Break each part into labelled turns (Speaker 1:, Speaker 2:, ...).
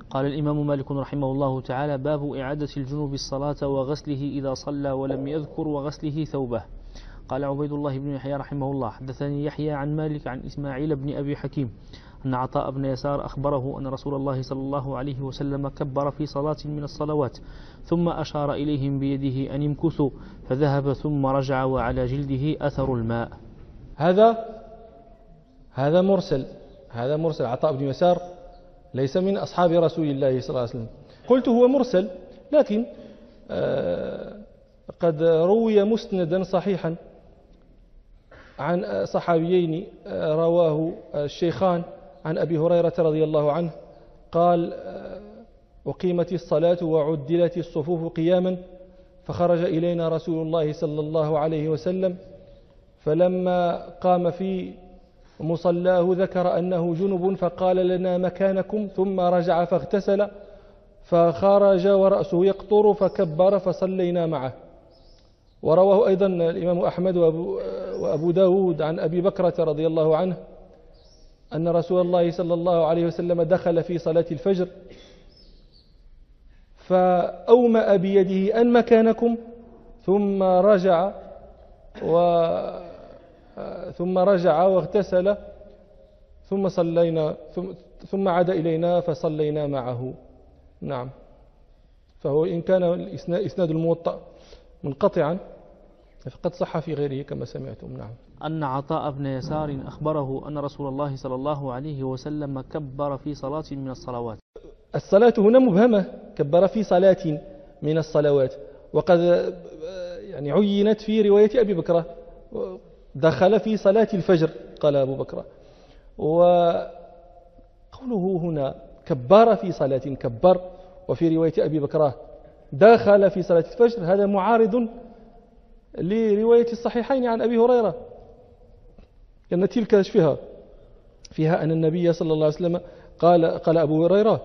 Speaker 1: قال الإمام مالك رحمه الله تعالى: باب إعادة الجنوب الصلاة وغسله إذا صلى ولم يذكر وغسله ثوبه. قال عبيد الله بن يحيى رحمه الله: حدثني يحيى عن مالك عن إسماعيل بن أبي حكيم أن عطاء بن يسار أخبره أن رسول الله صلى الله عليه وسلم كبر في صلاة من الصلوات ثم أشار إليهم بيده أن امكثوا فذهب ثم رجع وعلى جلده أثر الماء.
Speaker 2: هذا مرسل عطاء بن يسار ليس من أصحاب رسول الله صلى الله عليه وسلم. قلت هو مرسل، لكن قد روي مسندا صحيحا عن صحابيين رواه الشيخان عن أبي هريرة رضي الله عنه قال: أقيمت الصلاة وعدلت الصفوف قياما فخرج إلينا رسول الله صلى الله عليه وسلم فلما قام في مصلاه ذكر أنه جنب فقال لنا مكانكم ثم رجع فاغتسل فخرج ورأسه يقطر فكبر فصلينا معه. ورواه أيضا الإمام أحمد وأبو داود عن أبي بكرة رضي الله عنه أن رسول الله صلى الله عليه وسلم دخل في صلاة الفجر فأومأ بيده أن مكانكم ثم رجع واغتسل ثم عاد إلينا فصلينا معه. نعم. فهو إن كان إسناد الموطأ منقطعا فقد صح في غيره كما سمعتم. نعم.
Speaker 1: أن عطاء بن يسار أخبره أن رسول الله صلى الله عليه وسلم كبر في صلاة من الصلوات.
Speaker 2: الصلاة هنا مبهمة، كبر في صلاة من الصلوات، وقد يعني عينت في رواية أبي بكرة دخل في صلاة الفجر قال أبو بكر. وقوله هنا كبر في صلاة كبر، وفي رواية أبي بكرة دخل في صلاة الفجر، هذا معارض لرواية الصحيحين عن أبي هريرة، لأن تلك فيها أن النبي صلى الله عليه وسلم قال أبو هريرة: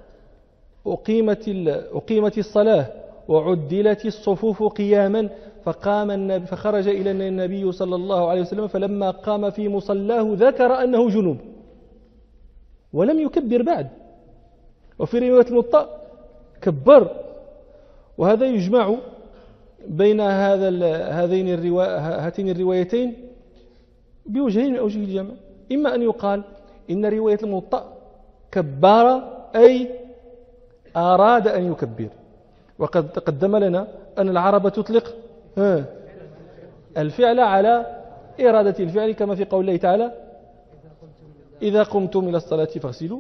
Speaker 2: أقيمت الصلاة وعدلت الصفوف قياما فخرج إلى النبي صلى الله عليه وسلم فلما قام في مصلاه ذكر أنه جنوب ولم يكبر بعد. وفي رواية الموطأ كبر. وهذا يجمع بين هاتين الروايتين بوجهين من أوجه الجمع. إما أن يقال إن رواية الموطأ كبر أي أراد أن يكبر، وقد تقدم لنا أن العرب تطلق الفعل على إرادة الفعل، كما في قول الله تعالى: إذا قمتم إلى الصلاة فاغسلوا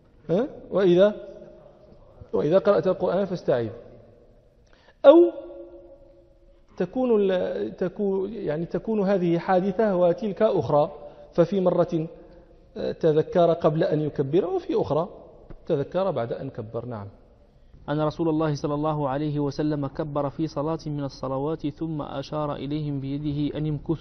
Speaker 2: وإذا قرأت القرآن فاستعيذ. أو تكون هذه حادثة وتلك أخرى، ففي مرة تذكر قبل أن يكبر وفي أخرى تذكر بعد أن كبر. نعم.
Speaker 1: أن رسول الله صلى الله عليه وسلم كبر في صلاة من الصلوات ثم أشار إليهم بيده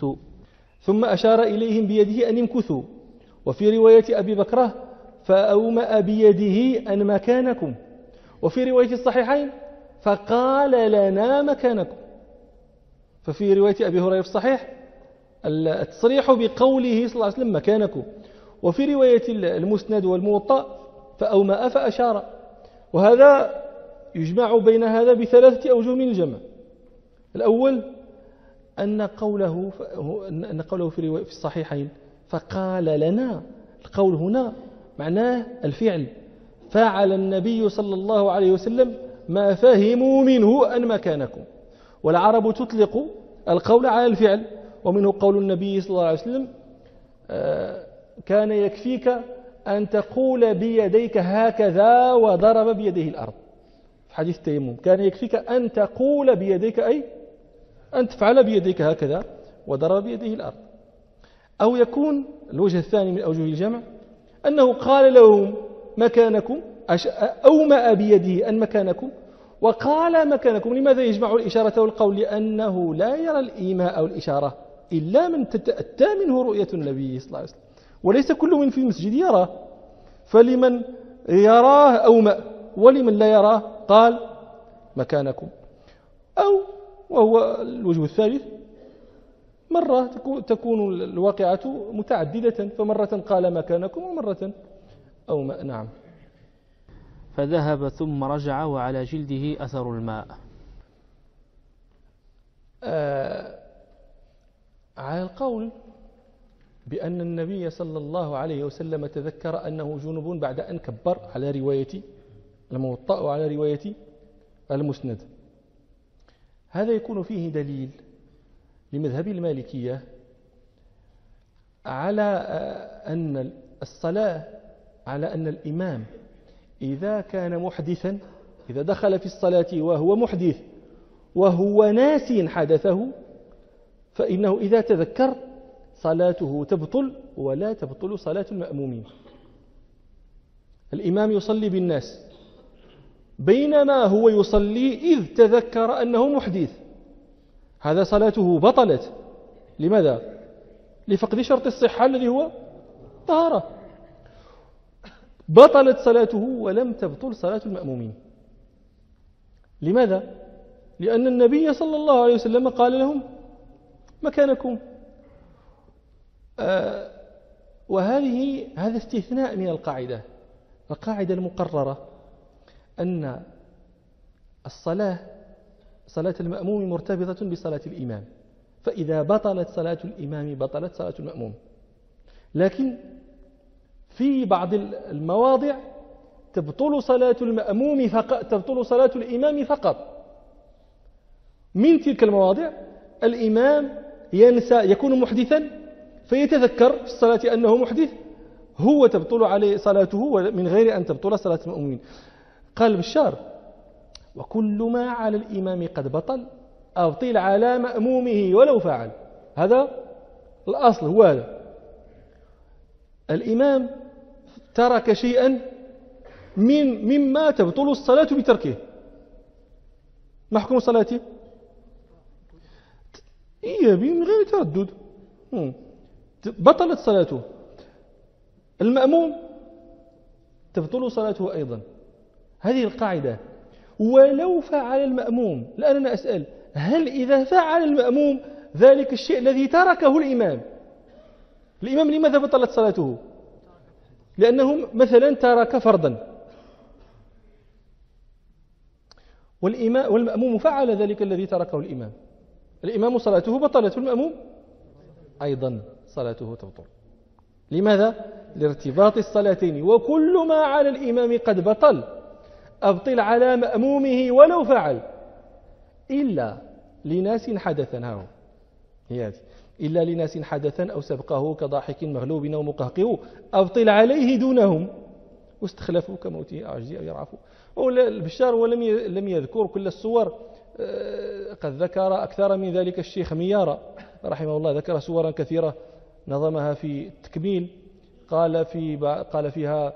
Speaker 1: أن يمكثوا. وفي رواية أبي بكرة: فأومأ بيده أن مكانكم. وفي رواية الصحيحين: فقال لنا مكانكم. ففي رواية أبي هريرة في الصحيح التصريح بقوله صلى الله عليه وسلم مكانكم، وفي رواية المسند والموطأ: فأومأ فأشار. وهذا يجمع بين هذا بثلاثة أوجه من الجمع. الأول أن قوله في الصحيحين فقال لنا، القول هنا معناه الفعل، فعل النبي صلى الله عليه وسلم ما فهموا منه أن مكانكم. والعرب تطلق القول على الفعل، ومنه قول النبي صلى الله عليه وسلم: كان يكفيك أن تقول بيديك هكذا وضرب بيديه الأرض. في حديث التيمم: كان يكفيك أن تقول بيديك، أي أن تفعل بيديك هكذا وضرب بيديه الأرض. أو يكون الوجه الثاني من أوجه الجمع أنه قال لهم مكانكم، أومأ بيده أن مكانكم، وقال مكانكم. لماذا يجمع الإشارة والقول؟ لأنه لا يرى الإيماء أو الإشارة إلا من تتأتى منه رؤية النبي صلى الله عليه وسلم، وليس كل من في المسجد يراه. فلمن يراه أومأ، ولمن لا يراه قال مكانكم. أو وهو الوجه الثالث: مرة تكون الواقعة متعددة، فمرة قال مكانكم ومرة أومأ. نعم.
Speaker 3: فذهب ثم رجع وعلى جلده أثر الماء.
Speaker 2: على القول بأن النبي صلى الله عليه وسلم تذكر أنه جنب بعد أن كبر على رواية الموطأ وعلى رواية المسند، هذا يكون فيه دليل لمذهب المالكية على أن الصلاة، على أن الإمام إذا كان محدثا، إذا دخل في الصلاة وهو محدث وهو ناس حدثه، فإنه إذا تذكر صلاته تبطل ولا تبطل صلاة المأمومين. الإمام يصلي بالناس بينما هو يصلي إذ تذكر أنه محدث، هذا صلاته بطلت. لماذا؟ لفقد شرط الصحة الذي هو طهارة. بطلت صلاته ولم تبطل صلاة المأمومين. لماذا؟ لأن النبي صلى الله عليه وسلم قال لهم مكانكم. هذا استثناء من القاعدة المقررة أن صلاة المأموم مرتبطة بصلاة الإمام، فإذا بطلت صلاة الإمام بطلت صلاة المأموم. لكن في بعض المواضع تبطل صلاة المأموم فقط، تبطل صلاة الإمام فقط. من تلك المواضع الإمام ينسى، يكون محدثا فيتذكر في الصلاة أنه محدث، هو تبطل عليه صلاته من غير أن تبطل صلاة المأمومين. قال بشار: وكل ما على الإمام قد بطل أبطل على مأمومه ولو فعل. هذا الأصل، هو هذا. الإمام ترك شيئا مما تبطل الصلاة بتركه، ما حكم صلاته؟ إيجابي من غير تردد، بطلت صلاته. المأموم تبطل صلاته أيضا. هذه القاعدة. ولو فعل المأموم، الآن أنا أسأل: هل إذا فعل المأموم ذلك الشيء الذي تركه الإمام لماذا بطلت صلاته؟ لأنه مثلا ترك فرضا، والمأموم فعل ذلك الذي تركه الإمام صلاته بطلت، والمأموم أيضا صلاته تبطل. لماذا؟ لارتباط الصلاتين. وكل ما على الإمام قد بطل أبطل على مأمومه ولو فعل، إلا لناس حدثا. إلا لناس حدثا أو سبقه كضاحك مغلوب أو مقهقه أبطل عليه دونهم واستخلفوا كموته أعجزي أو يرعفوا. البشار ولم يذكر كل الصور، قد ذكر أكثر من ذلك الشيخ ميارة رحمه الله، ذكر صورا كثيرة نظمها في التكميل. قال فيها: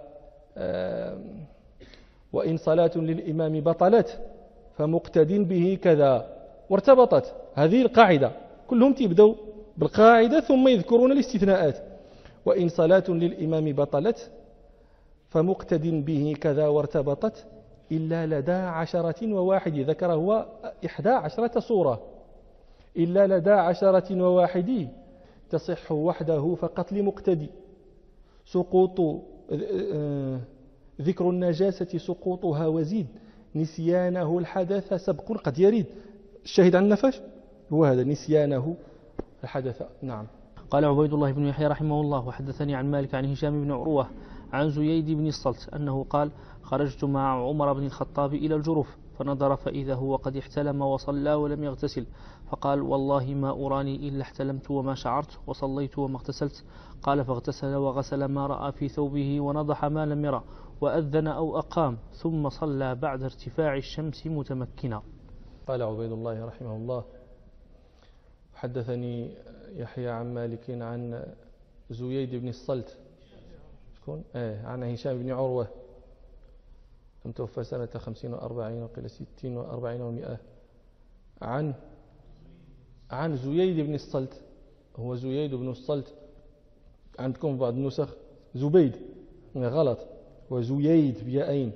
Speaker 2: وإن صلاة للإمام بطلت فمقتد به كذا، وارتبطت. هذه القاعدة، كلهم تبدأوا بالقاعدة ثم يذكرون الاستثناءات. وإن صلاة للإمام بطلت فمقتد به كذا وارتبطت إلا لدى 10 ذكر هو 11 صورة. إلا لدى 10 تصح وحده فقط لمقتدي. سقوط ذكر النجاسة سقوطها وزيد، نسيانه الحدث سبق قد يريد. الشاهد عن النفش هو هذا، نسيانه الحدث. نعم.
Speaker 3: قال عبيد الله بن يحيى رحمه الله: وحدثني عن مالك عن هشام بن عروة عن زييد بن الصلت أنه قال: خرجت مع عمر بن الخطاب إلى الجرف فنظر فإذا هو قد احتلم وصلى ولم يغتسل، فقال: والله ما أراني إلا احتلمت وما شعرت وصليت وما اغتسلت. قال: فاغتسل وغسل ما رأى في ثوبه ونضح ما لم يرى وأذن أو أقام ثم صلى بعد ارتفاع الشمس متمكنا.
Speaker 2: قال عبيد الله رحمه الله: حدثني يحيى عن مالك عن زييد بن الصلت عن هشام بن عروة متوفى سنة 50 و40 وقيل 60 و40 و100 عن زييد بن الصلت. هو زييد بن الصلت، عندكم بعض النسخ زبيد، غلط، وزييد بيائين.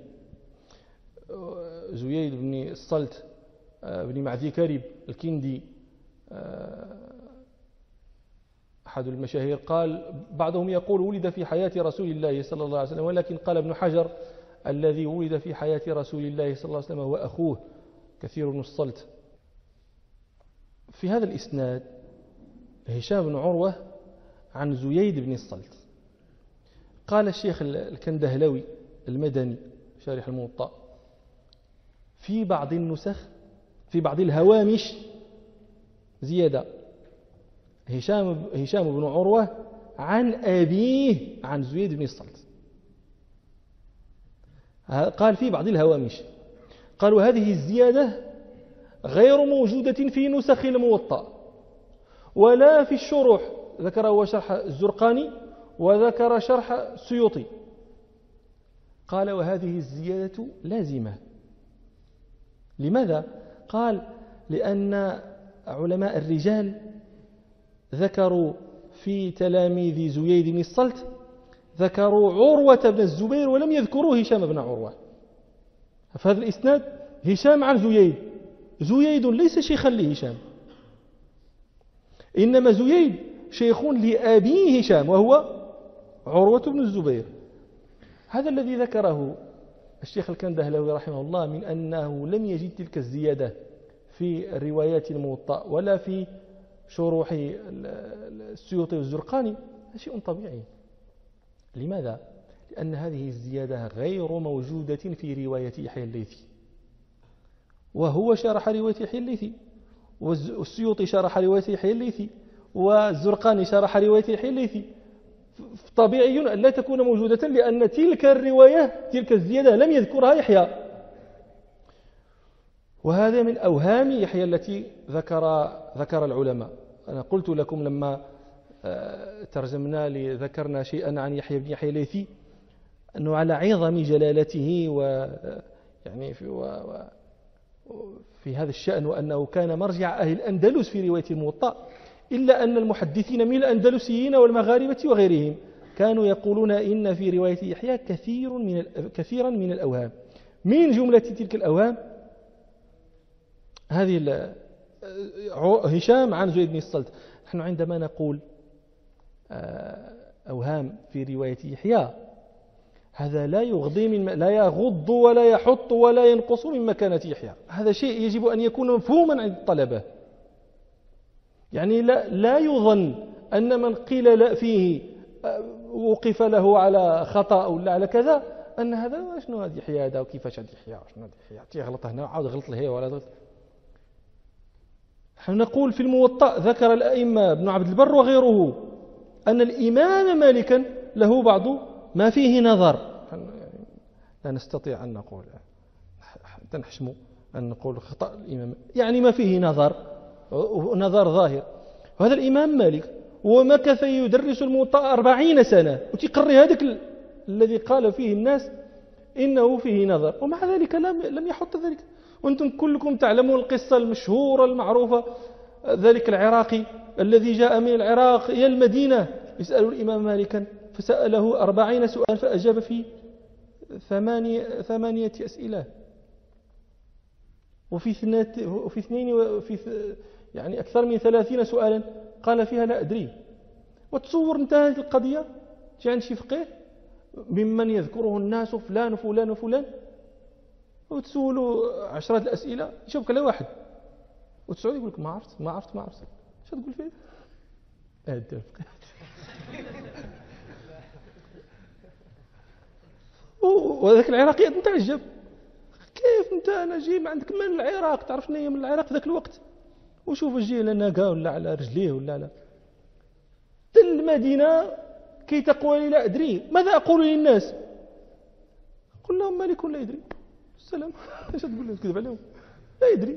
Speaker 2: زييد بن الصلت بن معدي كرب الكندي، أحد المشاهير. قال بعضهم يقول ولد في حياة رسول الله صلى الله عليه وسلم، ولكن قال ابن حجر
Speaker 1: الذي ولد في حياة رسول الله صلى الله عليه وسلم وأخوه كثير بن الصلت. في هذا الإسناد هشام بن عروة عن زييد بن الصلت. قال الشيخ الكندهلوي المدني شارح الموطأ في بعض النسخ في بعض الهوامش زيادة هشام بن عروة عن أبيه عن زييد بن الصلت. قال في بعض الهوامش، قالوا هذه الزيادة غير موجودة في نسخ الموطأ ولا في الشروح، ذكر هو شرح الزرقاني وذكر شرح السيوطي. قال وهذه الزيادة لازمة. لماذا؟ قال لأن علماء الرجال ذكروا في تلاميذ زييد بن الصلت ذكروا عروة بن الزبير ولم يذكروا هشام بن عروة. فهذا الإسناد هشام عن زييد ليس شيخا لهشام، إنما زييد شيخ لأبي هشام وهو عروة بن الزبير. هذا الذي ذكره الشيخ الكندهلوي رحمه الله من أنه لم يجد تلك الزيادة في الروايات الموطأ ولا في شروح السيوطي والزرقاني، هذا شيء طبيعي. لماذا؟ لأن هذه الزيادة غير موجودة في رواية يحيى الليثي، وهو شرح رواية يحيى الليثي، والسيوطي شرح رواية يحيى الليثي، والزرقاني شرح رواية يحيى الليثي. طبيعي أن لا تكون موجودة لأن تلك الرواية تلك الزيادة لم يذكرها يحيى. وهذا من أوهام يحيى التي ذكر العلماء. أنا قلت لكم لما ترجمنا ذكرنا شيئا عن يحيى بن يحيى الليثي أنه على عظم جلالته ويعني في هذا الشأن وأنه كان مرجع أهل الأندلس في رواية الموطأ، إلا أن المحدثين من الأندلسيين والمغاربة وغيرهم كانوا يقولون إن في رواية يحيى كثيرا من الأوهام. من جملة تلك الأوهام هذه هشام عن زيد بن الصلت. نحن عندما نقول أوهام في رواية يحيى هذا لا يغض ولا يحط ولا ينقص من مكانة يحيى. هذا شيء يجب أن يكون مفهوما عند الطلبة. يعني لا يظن أن من قيل لا فيه وقف له على خطأ ولا على كذا أن هذا شنو هذا يحيى هذا وكيفاش هذا يحيى شنو هذا يحيى تيغلط هنا وعاود غلط لهي ولا غلط. نحن نقول في الموطأ ذكر الأئمة ابن عبد البر وغيره أن الإمام مالكا له بعض ما فيه نظر. لا نستطيع أن نقول تنحشم أن نقول خطأ الإمام، يعني ما فيه نظر ظاهر. وهذا الإمام مالك ومكث يدرس الموطأ 40 سنة وتقري هذاك الذي قال فيه الناس إنه فيه نظر، ومع ذلك لم يحط ذلك. وأنتم كلكم تعلمون القصة المشهورة المعروفة، ذلك العراقي الذي جاء من العراق إلى المدينة يسأل الإمام مالكا فسأله 40 سؤال فأجاب في 8 أسئلة، وفي يعني أكثر من 30 سؤالا قال فيها لا أدري. وتصور انت هذه القضية جاء عند شي فقيه ممن يذكره الناس فلان وفلان وفلان وتسولوا 10 الأسئلة يشوفك على واحد وتسعود يقول لك ما عرفت شو تقول فيه؟ وذاك العراقي نتعجب كيف انت انا جاي من عندك من العراق تعرف شنو هي من العراق في ذاك الوقت وشوف جاي لنا ناقه ولا على رجليه ولا لا المدينه كي تقول لا ادري ماذا اقول للناس؟ قل لهم مالك لا يدري. السلام ايش تقول لهم؟ تكذب عليهم؟ لا يدري.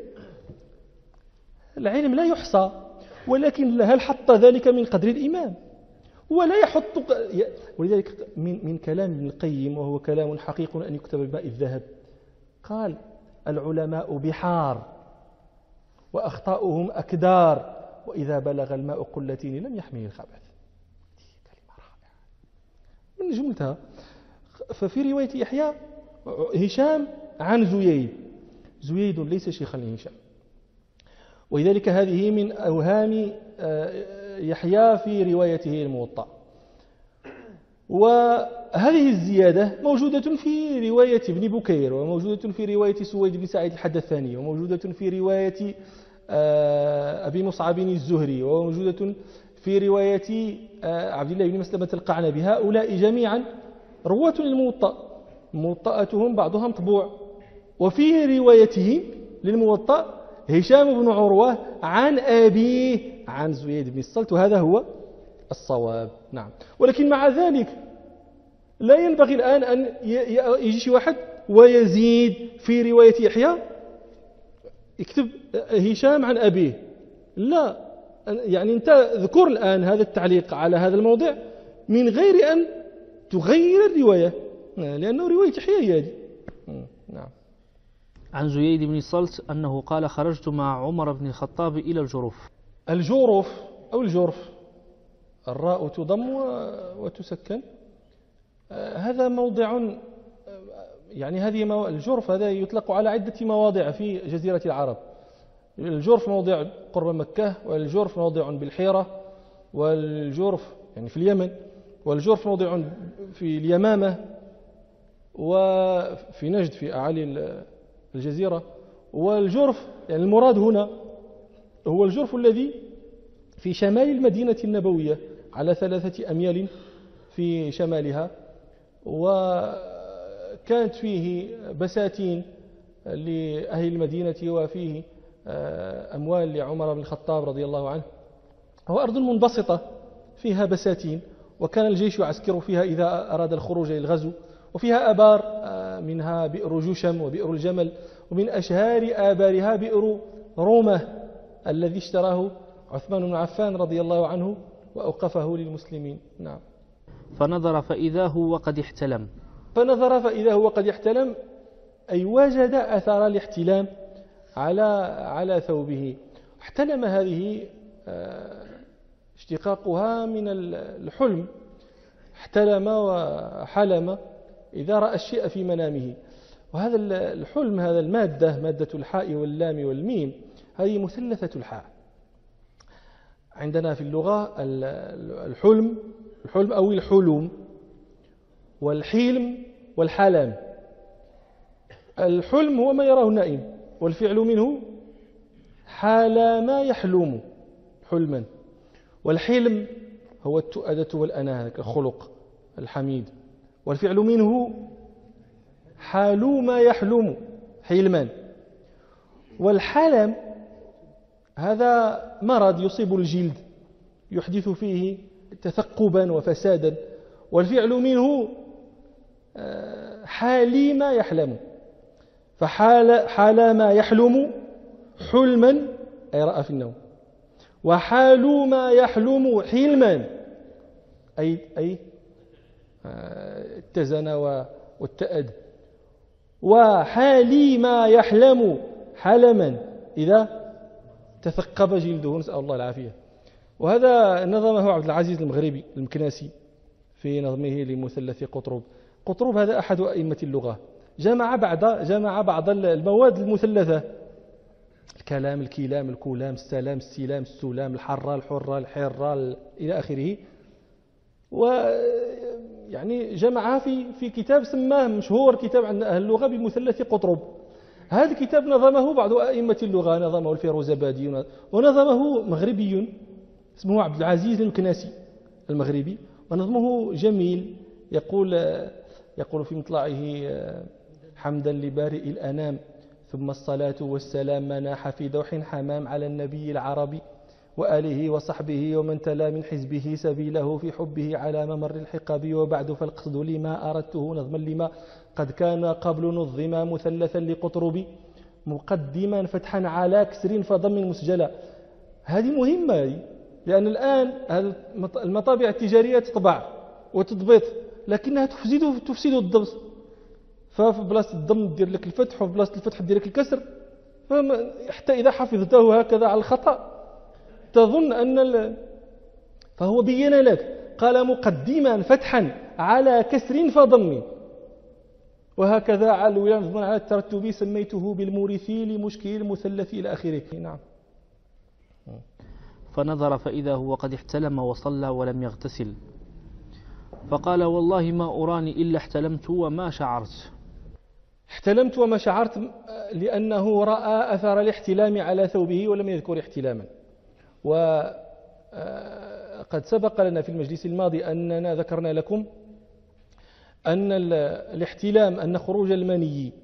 Speaker 1: العلم لا يحصى، ولكن هل حط ذلك من قدر الإمام؟ ولا يحط. ولذلك من كلام ابن القيم وهو كلام حقيق أن يكتب بماء الذهب قال العلماء بحار وأخطاؤهم أكدار وإذا بلغ الماء قلتين لم يحمل الخبث. كلمة رائعة من جملتها. ففي رواية يحيى هشام عن زييد ليس شيخا لهشام، ولذلك هذه من أوهام يحيى في روايته الموطأ. وهذه الزيادة موجودة في رواية ابن بكير، وموجودة في رواية سويد بن سعيد الحدثاني، وموجودة في رواية أبي مصعب الزهري، وموجودة في رواية عبد الله بن مسلمة القعنبي. هؤلاء جميعا رواة للموطأ، موطأتهم بعضها مطبوع. وفي روايته للموطأ هشام بن عروة عن أبيه عن زيد بن الصلت، وهذا هو الصواب. نعم. ولكن مع ذلك لا ينبغي الآن أن يجي شي واحد ويزيد في رواية يحيى يكتب هشام عن أبيه. لا، يعني أنت اذكر الآن هذا التعليق على هذا الموضع من غير أن تغير الرواية، لأنه رواية يحيى هي هذه. نعم.
Speaker 3: عن زيد بن الصلت أنه قال: خرجت مع عمر بن الخطاب إلى الجرف.
Speaker 1: الجرف أو الجرف، الراء تضم وتسكن. هذا موضع، يعني هذه الجرف هذا يطلق على عدة مواضع في جزيرة العرب. الجرف موضع قرب مكة، والجرف موضع بالحيرة، والجرف يعني في اليمن، والجرف موضع في اليمامة وفي نجد في أعالي الجزيرة. والجرف يعني المراد هنا هو الجرف الذي في شمال المدينة النبوية على 3 أميال في شمالها، وكانت فيه بساتين لأهل المدينة، وفيه أموال لعمر بن الخطاب رضي الله عنه. هو أرض منبسطة فيها بساتين، وكان الجيش يعسكر فيها إذا أراد الخروج للغزو. وفيها آبار، منها بئر جشم وبئر الجمل، ومن أشهار آبارها بئر رومة الذي اشتراه عثمان بن عفان رضي الله عنه وأوقفه للمسلمين. نعم.
Speaker 3: فنظر فإذا هو قد احتلم.
Speaker 1: فنظر فإذا هو قد احتلم، أي وجد أثر الاحتلام على ثوبه. احتلم هذه اشتقاقها من الحلم، احتلم وحلم إذا رأى الشيء في منامه. وهذا الحلم، هذا المادة، مادة الحاء واللام والميم، هذه مثلثة الحاء. عندنا في اللغة الحلم أو الحلم، والحلم والحلم. الحلم هو ما يراه النائم، والفعل منه حال ما يحلم حلما. والحلم هو التؤدة والأناة، الخلق الحميد، والفعل منه حال ما يحلم حلما. والحلم هذا مرض يصيب الجلد يحدث فيه تثقبا وفسادا، والفعل منه حال ما يحلم. فحال ما يحلم حلما أي رأى في النوم، وحال ما يحلم حلما أي اتزن واتأد. وحال ما يحلم حلما إذا تثقب جلده، نسأل الله العافية. وهذا نظمه عبد العزيز المغربي المكناسي في نظمه لمثلث قطرب. قطرب هذا أحد أئمة اللغة، جمع بعض المواد المثلثة: الكلام، الكلام، الكلام، السلام، السلام، السلام، الحرة، الحرة، الحرة، إلى آخره. ويعني جمعها في كتاب سماه مشهور كتاب عند أهل اللغة بمثلث قطرب. هذا الكتاب نظمه بعض أئمة اللغة، نظمه الفيروزابادي، ونظمه مغربي اسمه عبد العزيز المكناسي المغربي، ونظمه جميل. يقول في مطلعه: حمدا لبارئ الأنام، ثم الصلاة والسلام مناح في دوح حمام على النبي العربي وآله وصحبه ومن تلا من حزبه سبيله في حبه على ممر الحقب. وبعد فالقصد لما أردته نظما لما قد كان قبل نظما مثلثا لقطرب مقدما فتحا على كسر فضم مسجلا. هذه مهمة، لأن الآن المطابع التجارية تطبع وتضبط، لكنها تفسد الضبط. ففي بلاصة الضم دير لك الفتح، وفي بلاصة الفتح دير لك الكسر، حتى إذا حفظته هكذا على الخطأ تظن أن فهو بين لك، قال مقدما فتحا على كسر فضم، وهكذا على الترتب سميته بالمورثي لمشكل المثلث إلى آخره. نعم.
Speaker 3: فنظر فإذا هو قد احتلم وصلى ولم يغتسل. فقال والله ما أراني إلا احتلمت وما شعرت.
Speaker 2: احتلمت وما شعرت لأنه رأى أثر الاحتلام على ثوبه ولم يذكر احتلاما. وقد سبق لنا في المجلس الماضي أننا ذكرنا لكم أن الاحتلام أن خروج المني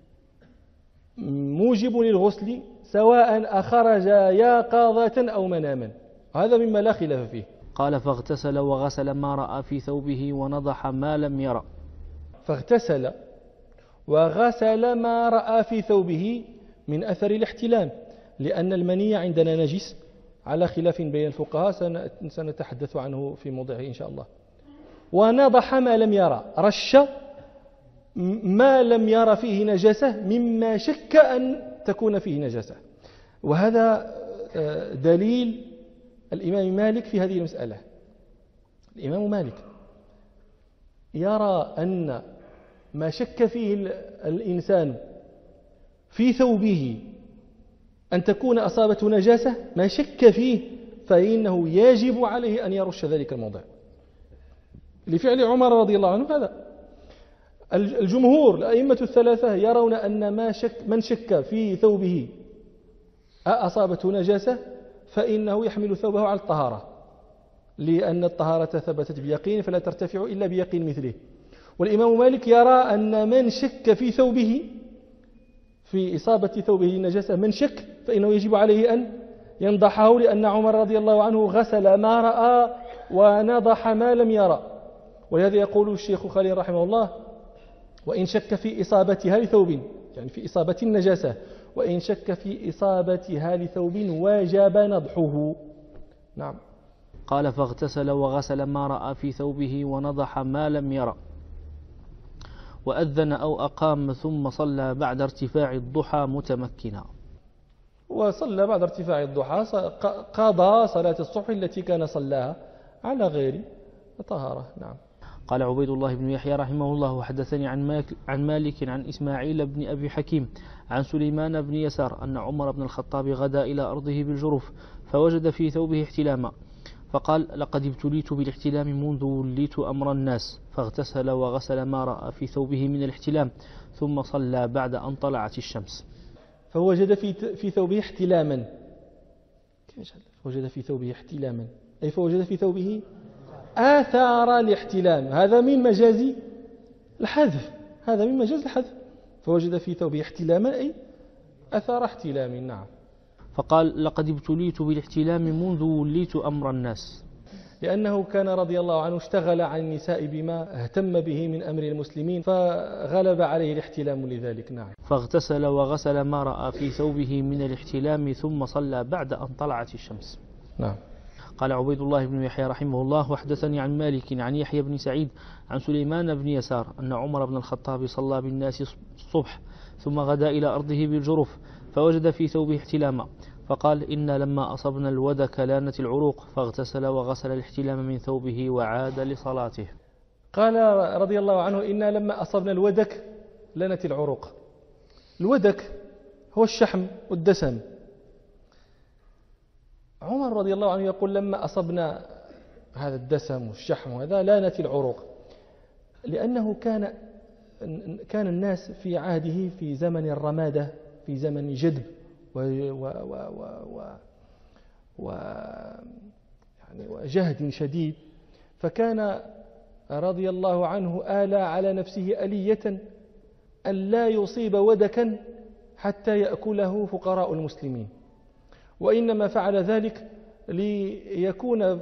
Speaker 2: موجب للغسل سواء أخرج يقظة أو مناما، هذا مما لا خلاف فيه.
Speaker 3: قال فاغتسل وغسل ما رأى في ثوبه ونضح ما لم يرى.
Speaker 2: فاغتسل وغسل ما رأى في ثوبه من أثر الاحتلام، لأن المني عندنا نجس على خلاف بين الفقهاء سنتحدث عنه في موضعه إن شاء الله. ونضح ما لم يرى، رش ما لم يرى فيه نجاسة مما شك أن تكون فيه نجاسة. وهذا دليل الإمام مالك في هذه المسألة. الإمام مالك يرى أن ما شك فيه الإنسان في ثوبه أن تكون أصابته نجاسة، ما شك فيه فإنه يجب عليه أن يرش ذلك الموضع لفعل عمر رضي الله عنه. هذا الجمهور الأئمة الثلاثة يرون أن من شك في ثوبه أصابته نجاسة فإنه يحمل ثوبه على الطهارة، لأن الطهارة ثبتت بيقين فلا ترتفع إلا بيقين مثله. والإمام مالك يرى أن من شك في ثوبه في إصابة ثوبه نجاسة، من شك فإنه يجب عليه أن ينضحه، لأن عمر رضي الله عنه غسل ما رأى ونضح ما لم يرى. ولهذا يقول الشيخ خليل رحمه الله: وإن شك في إصابتها لثوب، يعني في إصابة النجاسة، وإن شك في إصابتها لثوب وجب نضحه. نعم.
Speaker 3: قال فاغتسل وغسل ما رأى في ثوبه ونضح ما لم يرى، وأذن أو أقام ثم صلى بعد ارتفاع الضحى متمكنا.
Speaker 2: وصلى بعد ارتفاع الضحى، قضى صلاة الصبح التي كان صلاها على غير طهارة. نعم.
Speaker 3: قال عبيد الله بن يحيى رحمه الله: وحدثني عن مالك عن إسماعيل بن أبي حكيم عن سليمان بن يسار أن عمر بن الخطاب غدا إلى أرضه بالجرف فوجد في ثوبه احتلاما، فقال: لقد ابتليت بالاحتلام منذ وليت أمر الناس، فاغتسل وغسل ما رأى في ثوبه من الاحتلام ثم صلى بعد أن طلعت الشمس.
Speaker 2: فوجد في ثوبه احتلاما. وجد في ثوبه احتلاما أي فوجد في ثوبه آثار الاحتلام، هذا من مجاز الحذف، هذا من مجاز الحذف. فوجد في ثوبه احتلاما أي أثار احتلام. نعم.
Speaker 3: فقال: لقد ابتليت بالاحتلام منذ وليت أمر الناس،
Speaker 2: لأنه كان رضي الله عنه اشتغل عن النساء بما اهتم به من أمر المسلمين فغلب عليه الاحتلام لذلك. نعم.
Speaker 3: فاغتسل وغسل ما رأى في ثوبه من الاحتلام ثم صلى بعد أن طلعت الشمس.
Speaker 2: نعم.
Speaker 3: قال عبيد الله بن يحيى رحمه الله: وحدثني عن مالك عن يحيى بن سعيد عن سليمان بن يسار أن عمر بن الخطاب صلى بالناس الصبح ثم غدا إلى أرضه بالجرف فوجد في ثوبه احتلاما، فقال: إن لما أصبنا الودك لانت العروق، فاغتسل وغسل الاحتلام من ثوبه وعاد لصلاته.
Speaker 2: قال رضي الله عنه: إن لما أصبنا الودك لانت العروق. الودك هو الشحم والدسم. عمر رضي الله عنه يقول: لما أصبنا هذا الدسم والشحم وهذا لانت العروق، لأنه كان الناس في عهده في زمن الرمادة، في زمن جدب وجهد شديد، فكان رضي الله عنه آلى على نفسه ألية أن لا يصيب ودكا حتى يأكله فقراء المسلمين، وإنما فعل ذلك ليكون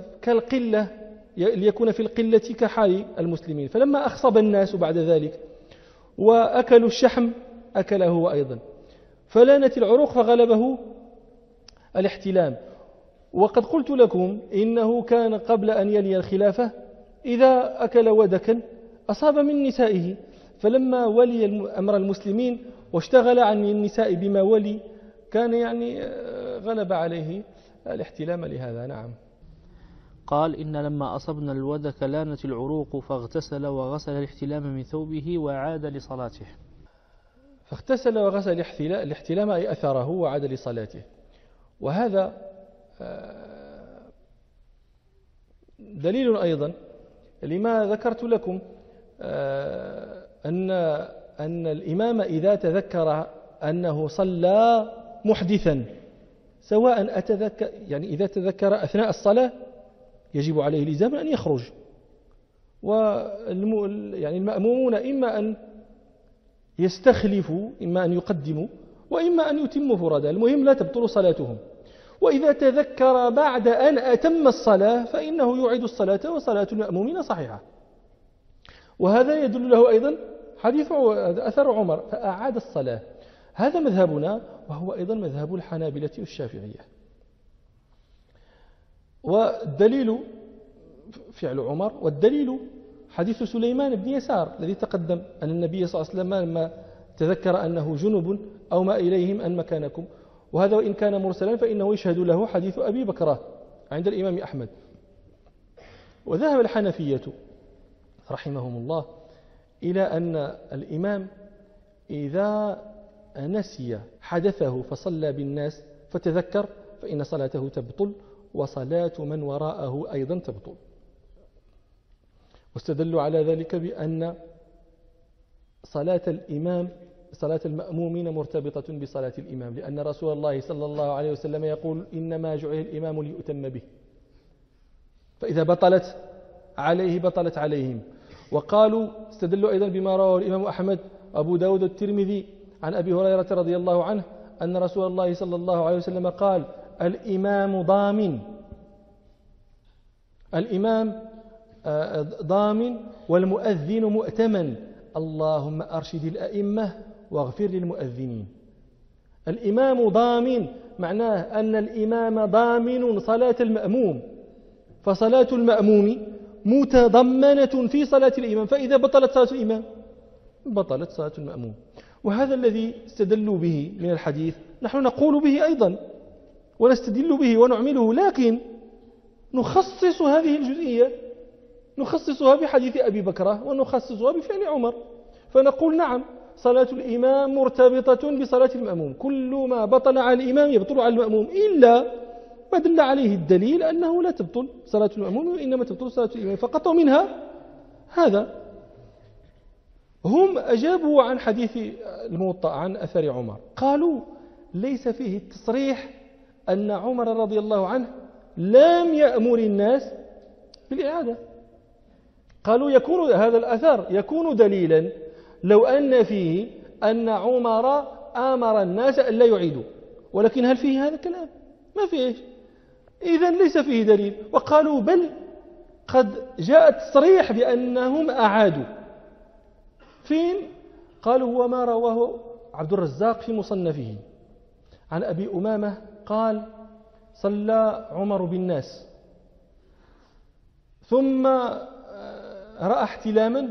Speaker 2: في القلة كحال المسلمين. فلما أخصب الناس بعد ذلك وأكلوا الشحم أكله هو أيضا، فلانت العروق فغلبه الاحتلام. وقد قلت لكم إنه كان قبل أن يلي الخلافة إذا أكل ودكا أصاب من نسائه، فلما ولي أمر المسلمين واشتغل عن النساء بما ولي كان غلب عليه الاحتلام لهذا. نعم.
Speaker 3: قال: إن لما أصبنا الودك لانت العروق، فاغتسل وغسل الاحتلام من ثوبه وعاد لصلاته.
Speaker 2: فاغتسل وغسل الاحتلام أي أثره وعاد لصلاته. وهذا دليل أيضا
Speaker 1: لما ذكرت لكم أن الإمام إذا تذكر أنه صلى محدثا، سواء أتذكر يعني إذا تذكر أثناء الصلاة يجب عليه الإلزام أن يخرج، يعني المأمومون إما أن يستخلفوا، إما أن يقدموا، وإما أن يتموا فرادى، المهم لا تبطل صلاتهم. وإذا تذكر بعد أن أتم الصلاة فإنه يعيد الصلاة، وصلاة المأمومين صحيحة. وهذا يدل له أيضا حديث أثر عمر فأعاد الصلاة. هذا مذهبنا، وهو أيضا مذهب الحنابلة والشافعية. والدليل فعل عمر، والدليل حديث سليمان بن يسار الذي تقدم أن النبي صلى الله عليه وسلم لما تذكر أنه جنب أو ما إليهم أن مكانكم، وهذا وإن كان مرسلا فإنه يشهد له حديث أبي بكرة عند الإمام أحمد. وذهب الحنفية رحمهم الله إلى أن الإمام إذا نسي حدثه فصلى بالناس فتذكر فإن صلاته تبطل، وصلاة من وراءه أيضا تبطل. واستدلوا على ذلك بأن صلاة المأمومين مرتبطة بصلاة الإمام، لأن رسول الله صلى الله عليه وسلم يقول إنما جعل الإمام ليؤتم به، فإذا بطلت عليه بطلت عليهم. وقالوا استدلوا أيضا بما رواه الإمام أحمد أبو داود الترمذي عن أبي هريرة رضي الله عنه أن رسول الله صلى الله عليه وسلم قال الإمام ضامن والمؤذن مؤتمن، اللهم أرشد الأئمة واغفر للمؤذنين. الإمام ضامن معناه أن الإمام ضامن صلاة المأموم، فصلاة المأموم متضمنة في صلاة الإمام، فإذا بطلت صلاة الإمام بطلت صلاة المأموم. وهذا الذي استدلوا به من الحديث نحن نقول به أيضا ونستدل به ونعمله، لكن نخصص هذه الجزئية نخصصها بحديث أبي بكرة ونخصصها بفعل عمر، فنقول نعم صلاة الإمام مرتبطة بصلاة المأموم، كل ما بطل على الإمام يبطل على المأموم إلا ما دل عليه الدليل أنه لا تبطل صلاة المأموم وإنما تبطل صلاة الإمام فقط، ومنها هذا. هم أجابوا عن حديث الموطأ عن أثر عمر، قالوا ليس فيه التصريح أن عمر رضي الله عنه لم يأمر الناس بالإعادة. قالوا يكون هذا الأثر يكون دليلا لو أن فيه أن عمر آمر الناس أن لا يعيدوا، ولكن هل فيه هذا الكلام؟ ما فيه، إذن ليس فيه دليل. وقالوا بل قد جاء التصريح بأنهم أعادوا. فين؟ قالوا هو ما رواه عبد الرزاق في مصنفه عن أبي أمامة قال صلى عمر بالناس ثم رأى احتلاما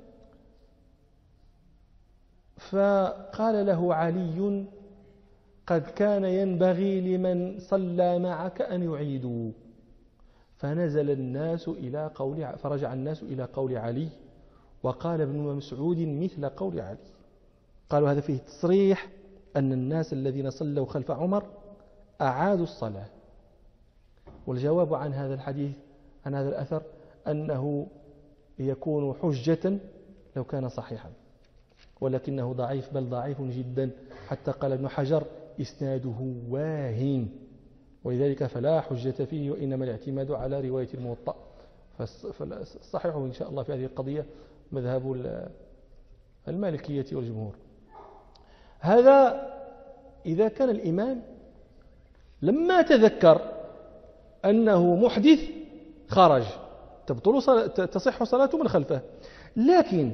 Speaker 1: فقال له علي قد كان ينبغي لمن صلى معك أن يعيدوا، فنزل الناس إلى فرجع الناس إلى قول علي، وقال ابن مسعود مثل قول علي. قالوا هذا فيه تصريح أن الناس الذين صلوا خلف عمر أعادوا الصلاة. والجواب عن هذا الحديث عن هذا الأثر أنه يكون حجة لو كان صحيحا، ولكنه ضعيف، بل ضعيف جدا، حتى قال ابن حجر إسناده واهن، ولذلك فلا حجة فيه، وإنما الاعتماد على رواية الموطأ. فالصحيح إن شاء الله في هذه القضية مذهب المالكية والجمهور. هذا إذا كان الإمام لما تذكر أنه محدث خرج تصح صلاته من خلفه. لكن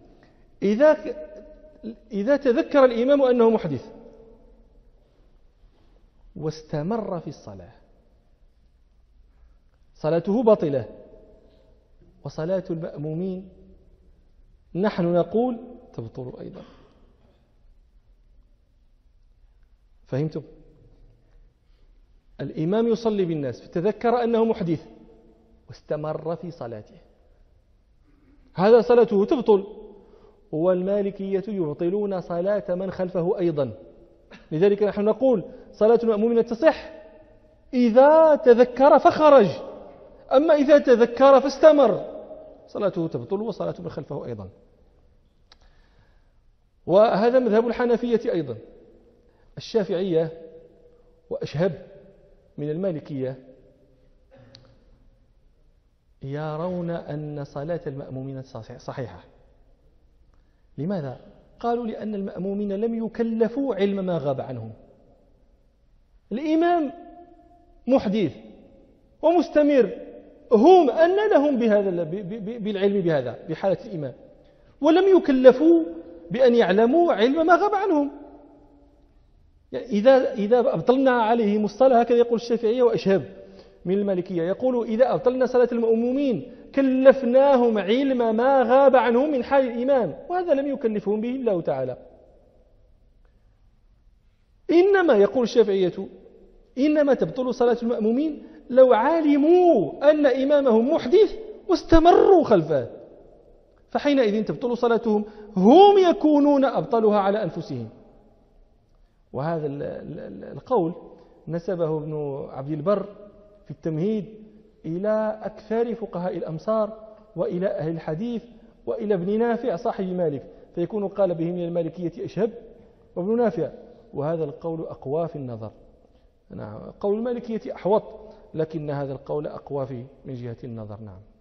Speaker 1: إذا تذكر الإمام أنه محدث واستمر في الصلاة صلاته باطلة، وصلاة المأمومين نحن نقول تبطل أيضا. فهمتم؟ الإمام يصلي بالناس فتذكر أنه محدث واستمر في صلاته، هذا صلاته تبطل. والمالكية يبطلون صلاة من خلفه أيضا، لذلك نحن نقول صلاة المأمومين تصح إذا تذكر فخرج، أما إذا تذكر فاستمر صلاته تبطل وصلاة من خلفه أيضا. وهذا مذهب الحنفية أيضا. الشافعية وأشهب من المالكية يرون أن صلاة المأمومين صحيحة. لماذا؟ قالوا لأن المأمومين لم يكلفوا علم ما غاب عنهم. الإمام محدث ومستمر، هم أن لهم بالعلم بهذا بحالة الإمام، ولم يكلفوا بأن يعلموا علم ما غاب عنهم. يعني إذا أبطلنا عليهم الصلاة، هكذا يقول الشافعية وأشهب من المالكية، يقول إذا أبطلنا صلاة المأمومين كلفناهم علم ما غاب عنهم من حال الإمام، وهذا لم يكلفهم به الله تعالى. إنما يقول الشافعية إنما تبطل صلاة المأمومين لو علموا أن إمامهم محدث واستمروا خلفه، فحينئذ تبطل صلاتهم، هم يكونون أبطلها على أنفسهم. وهذا القول نسبه ابن عبد البر في التمهيد إلى أكثر فقهاء الأمصار وإلى أهل الحديث وإلى ابن نافع صاحب مالك، فيكون قال به من المالكية أشهب وابن نافع، وهذا القول أقوى في النظر. نعم، قول المالكية أحوط، لكن هذا القول أقوى من جهة النظر. نعم.